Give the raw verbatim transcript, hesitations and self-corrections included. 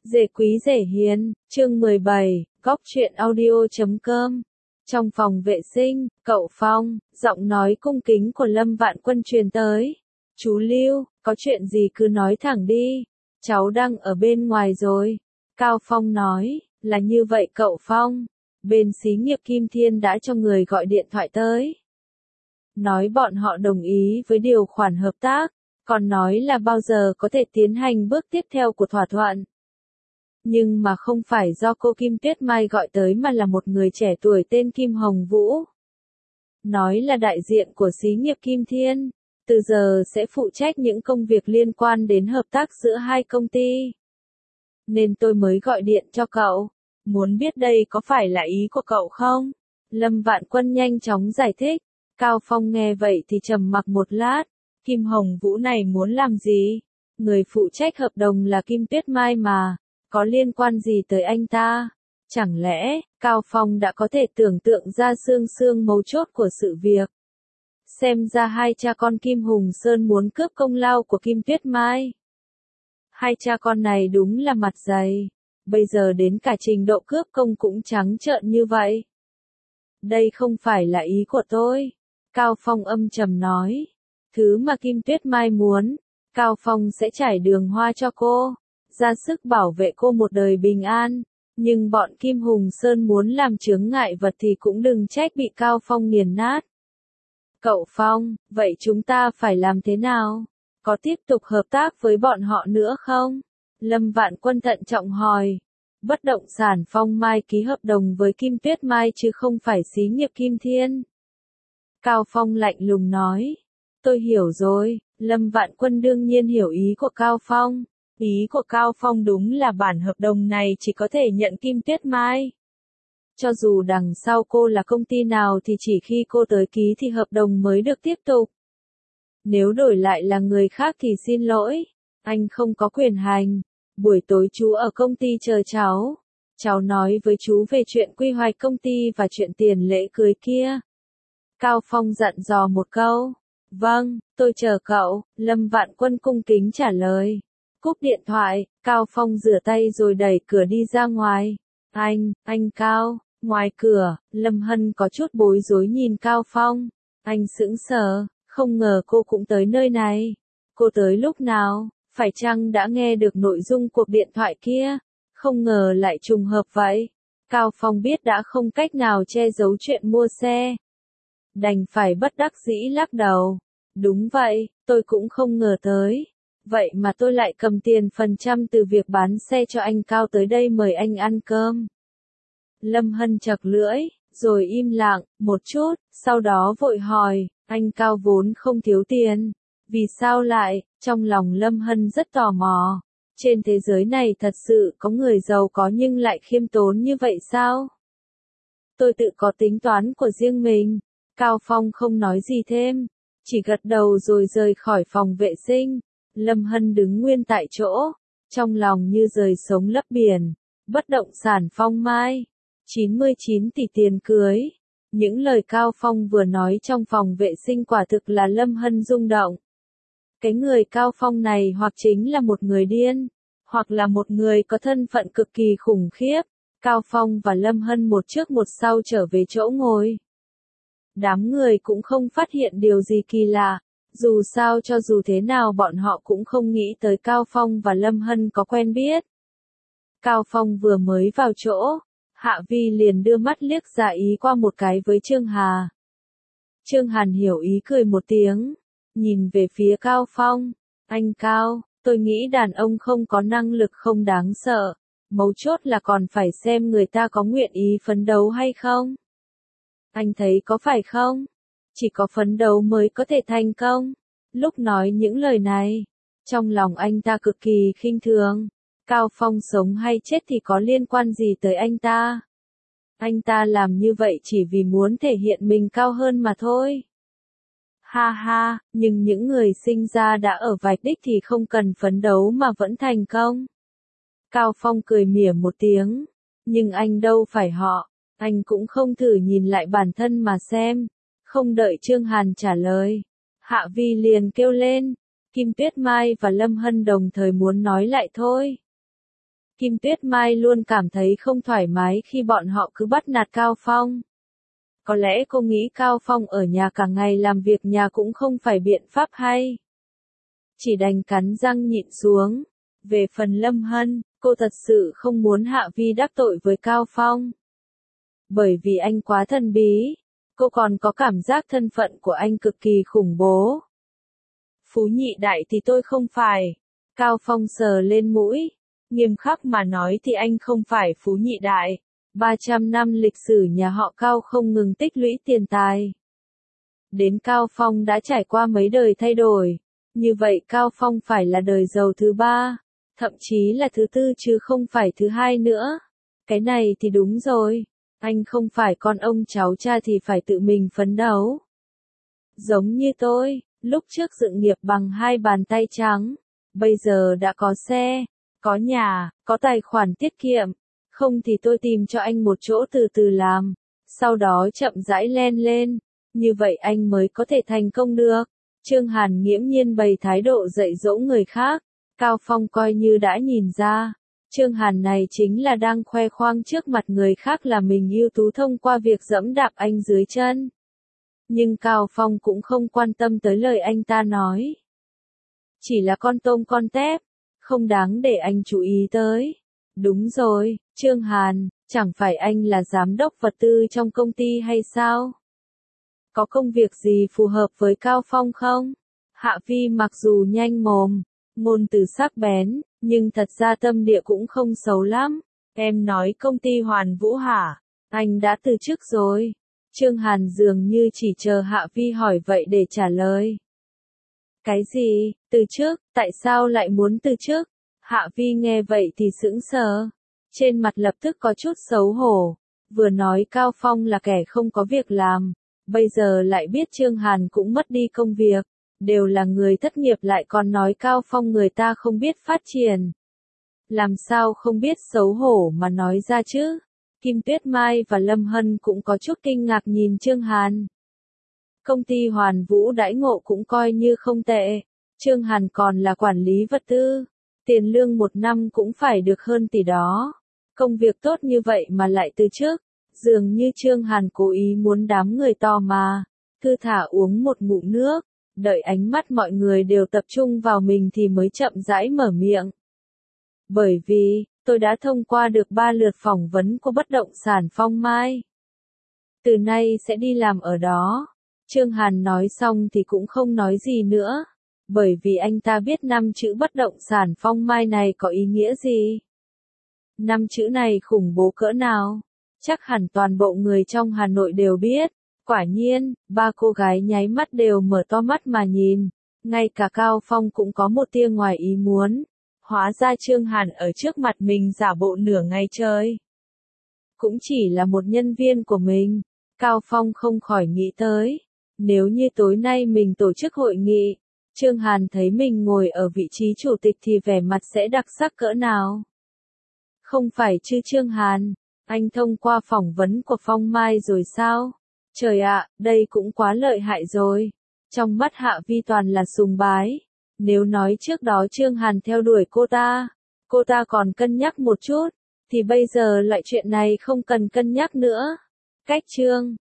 Dễ quý dễ hiền, chương mười bảy, góc truyện audio chấm com. Trong phòng vệ sinh, cậu Phong, giọng nói cung kính của Lâm Vạn Quân truyền tới. Chú Lưu, có chuyện gì cứ nói thẳng đi, cháu đang ở bên ngoài rồi. Cao Phong nói, là như vậy cậu Phong, bên xí nghiệp Kim Thiên đã cho người gọi điện thoại tới. Nói bọn họ đồng ý với điều khoản hợp tác, còn nói là bao giờ có thể tiến hành bước tiếp theo của thỏa thuận. Nhưng mà không phải do cô Kim Tuyết Mai gọi tới mà là một người trẻ tuổi tên Kim Hồng Vũ. Nói là đại diện của xí nghiệp Kim Thiên, từ giờ sẽ phụ trách những công việc liên quan đến hợp tác giữa hai công ty. Nên tôi mới gọi điện cho cậu, muốn biết đây có phải là ý của cậu không? Lâm Vạn Quân nhanh chóng giải thích. Cao Phong nghe vậy thì trầm mặc một lát, Kim Hồng Vũ này muốn làm gì? Người phụ trách hợp đồng là Kim Tuyết Mai mà, có liên quan gì tới anh ta? Chẳng lẽ, Cao Phong đã có thể tưởng tượng ra xương xương mấu chốt của sự việc? Xem ra hai cha con Kim Hùng Sơn muốn cướp công lao của Kim Tuyết Mai. Hai cha con này đúng là mặt dày, bây giờ đến cả trình độ cướp công cũng trắng trợn như vậy. Đây không phải là ý của tôi. Cao Phong âm trầm nói. Thứ mà Kim Tuyết Mai muốn, Cao Phong sẽ trải đường hoa cho cô, ra sức bảo vệ cô một đời bình an. Nhưng bọn Kim Hùng Sơn muốn làm chướng ngại vật thì cũng đừng trách bị Cao Phong nghiền nát. Cậu Phong, vậy chúng ta phải làm thế nào? Có tiếp tục hợp tác với bọn họ nữa không? Lâm Vạn Quân thận trọng hỏi. Bất động sản Phong Mai ký hợp đồng với Kim Tuyết Mai chứ không phải xí nghiệp Kim Thiên. Cao Phong lạnh lùng nói. Tôi hiểu rồi, Lâm Vạn Quân đương nhiên hiểu ý của Cao Phong. Ý của Cao Phong đúng là bản hợp đồng này chỉ có thể nhận Kim Tuyết Mai. Cho dù đằng sau cô là công ty nào thì chỉ khi cô tới ký thì hợp đồng mới được tiếp tục. Nếu đổi lại là người khác thì xin lỗi, anh không có quyền hành. Buổi tối chú ở công ty chờ cháu. Cháu nói với chú về chuyện quy hoạch công ty và chuyện tiền lễ cưới kia. Cao Phong dặn dò một câu. Vâng, tôi chờ cậu, Lâm Vạn Quân cung kính trả lời. Cúp điện thoại, Cao Phong rửa tay rồi đẩy cửa đi ra ngoài. Anh, anh Cao, ngoài cửa, Lâm Hân có chút bối rối nhìn Cao Phong. Anh sững sờ, không ngờ cô cũng tới nơi này. Cô tới lúc nào, phải chăng đã nghe được nội dung cuộc điện thoại kia? Không ngờ lại trùng hợp vậy. Cao Phong biết đã không cách nào che giấu chuyện mua xe. Đành phải bất đắc dĩ lắc đầu. Đúng vậy, tôi cũng không ngờ tới. Vậy mà tôi lại cầm tiền phần trăm từ việc bán xe cho anh Cao tới đây mời anh ăn cơm. Lâm Hân chật lưỡi, rồi im lặng, một chút, sau đó vội hỏi, anh Cao vốn không thiếu tiền. Vì sao lại, trong lòng Lâm Hân rất tò mò. Trên thế giới này thật sự có người giàu có nhưng lại khiêm tốn như vậy sao? Tôi tự có tính toán của riêng mình. Cao Phong không nói gì thêm, chỉ gật đầu rồi rời khỏi phòng vệ sinh. Lâm Hân đứng nguyên tại chỗ, trong lòng như rời sống lấp biển. Bất động sản Phong Mai, chín mươi chín tỷ tiền cưới. Những lời Cao Phong vừa nói trong phòng vệ sinh quả thực là Lâm Hân rung động. Cái người Cao Phong này hoặc chính là một người điên, hoặc là một người có thân phận cực kỳ khủng khiếp. Cao Phong và Lâm Hân một trước một sau trở về chỗ ngồi. Đám người cũng không phát hiện điều gì kỳ lạ, dù sao cho dù thế nào bọn họ cũng không nghĩ tới Cao Phong và Lâm Hân có quen biết. Cao Phong vừa mới vào chỗ, Hạ Vi liền đưa mắt liếc ra ý qua một cái với Trương Hà. Trương Hàn hiểu ý cười một tiếng, nhìn về phía Cao Phong. Anh Cao, tôi nghĩ đàn ông không có năng lực không đáng sợ, mấu chốt là còn phải xem người ta có nguyện ý phấn đấu hay không. Anh thấy có phải không? Chỉ có phấn đấu mới có thể thành công. Lúc nói những lời này, trong lòng anh ta cực kỳ khinh thường. Cao Phong sống hay chết thì có liên quan gì tới anh ta? Anh ta làm như vậy chỉ vì muốn thể hiện mình cao hơn mà thôi. Ha ha, nhưng những người sinh ra đã ở vạch đích thì không cần phấn đấu mà vẫn thành công. Cao Phong cười mỉa một tiếng. Nhưng anh đâu phải họ. Anh cũng không thử nhìn lại bản thân mà xem. Không đợi Trương Hàn trả lời, Hạ Vi liền kêu lên. Kim Tuyết Mai và Lâm Hân đồng thời muốn nói lại thôi. Kim Tuyết Mai luôn cảm thấy không thoải mái khi bọn họ cứ bắt nạt Cao Phong. Có lẽ cô nghĩ Cao Phong ở nhà cả ngày làm việc nhà cũng không phải biện pháp hay. Chỉ đành cắn răng nhịn xuống. Về phần Lâm Hân, cô thật sự không muốn Hạ Vi đắc tội với Cao Phong. Bởi vì anh quá thần bí, cô còn có cảm giác thân phận của anh cực kỳ khủng bố. Phú nhị đại thì tôi không phải. Cao Phong sờ lên mũi. Nghiêm khắc mà nói thì anh không phải phú nhị đại. ba trăm năm lịch sử nhà họ Cao không ngừng tích lũy tiền tài. Đến Cao Phong đã trải qua mấy đời thay đổi. Như vậy Cao Phong phải là đời giàu thứ ba. Thậm chí là thứ tư chứ không phải thứ hai nữa. Cái này thì đúng rồi. Anh không phải con ông cháu cha thì phải tự mình phấn đấu. Giống như tôi, lúc trước dựng nghiệp bằng hai bàn tay trắng. Bây giờ đã có xe, có nhà, có tài khoản tiết kiệm. Không thì tôi tìm cho anh một chỗ từ từ làm. Sau đó chậm rãi len lên. Như vậy anh mới có thể thành công được. Trương Hàn nghiễm nhiên bày thái độ dạy dỗ người khác. Cao Phong coi như đã nhìn ra. Trương Hàn này chính là đang khoe khoang trước mặt người khác là mình ưu tú thông qua việc dẫm đạp anh dưới chân. Nhưng Cao Phong cũng không quan tâm tới lời anh ta nói. Chỉ là con tôm con tép, không đáng để anh chú ý tới. Đúng rồi, Trương Hàn, chẳng phải anh là giám đốc vật tư trong công ty hay sao? Có công việc gì phù hợp với Cao Phong không? Hạ Vi mặc dù nhanh mồm, ngôn từ sắc bén, nhưng thật ra tâm địa cũng không xấu lắm. Em nói công ty Hoàn Vũ hả? Anh đã từ chức rồi. Trương Hàn dường như chỉ chờ Hạ Vi hỏi vậy để trả lời. Cái gì? Từ chức? Tại sao lại muốn từ chức? Hạ Vi nghe vậy thì sững sờ. Trên mặt lập tức có chút xấu hổ. Vừa nói Cao Phong là kẻ không có việc làm. Bây giờ lại biết Trương Hàn cũng mất đi công việc. Đều là người thất nghiệp lại còn nói Cao Phong người ta không biết phát triển. Làm sao không biết xấu hổ mà nói ra chứ? Kim Tuyết Mai và Lâm Hân cũng có chút kinh ngạc nhìn Trương Hàn. Công ty Hoàn Vũ đãi ngộ cũng coi như không tệ. Trương Hàn còn là quản lý vật tư. Tiền lương một năm cũng phải được hơn tỷ đó. Công việc tốt như vậy mà lại từ chức. Dường như Trương Hàn cố ý muốn đám người to mà. Thư thả uống một ngụm nước. Đợi ánh mắt mọi người đều tập trung vào mình thì mới chậm rãi mở miệng. Bởi vì, tôi đã thông qua được ba lượt phỏng vấn của bất động sản Phong Mai. Từ nay sẽ đi làm ở đó. Trương Hàn nói xong thì cũng không nói gì nữa. Bởi vì anh ta biết năm chữ bất động sản Phong Mai này có ý nghĩa gì. Năm chữ này khủng bố cỡ nào. Chắc hẳn toàn bộ người trong Hà Nội đều biết. Quả nhiên, ba cô gái nháy mắt đều mở to mắt mà nhìn. Ngay cả Cao Phong cũng có một tia ngoài ý muốn. Hóa ra Trương Hàn ở trước mặt mình giả bộ nửa ngày trời. Cũng chỉ là một nhân viên của mình. Cao Phong không khỏi nghĩ tới. Nếu như tối nay mình tổ chức hội nghị, Trương Hàn thấy mình ngồi ở vị trí chủ tịch thì vẻ mặt sẽ đặc sắc cỡ nào. Không phải chứ Trương Hàn, anh thông qua phỏng vấn của Phong Mai rồi sao? Trời ạ, đây cũng quá lợi hại rồi. Trong mắt Hạ Vi toàn là sùng bái. Nếu nói trước đó Trương Hàn theo đuổi cô ta, cô ta còn cân nhắc một chút, thì bây giờ lại chuyện này không cần cân nhắc nữa. Cách Trương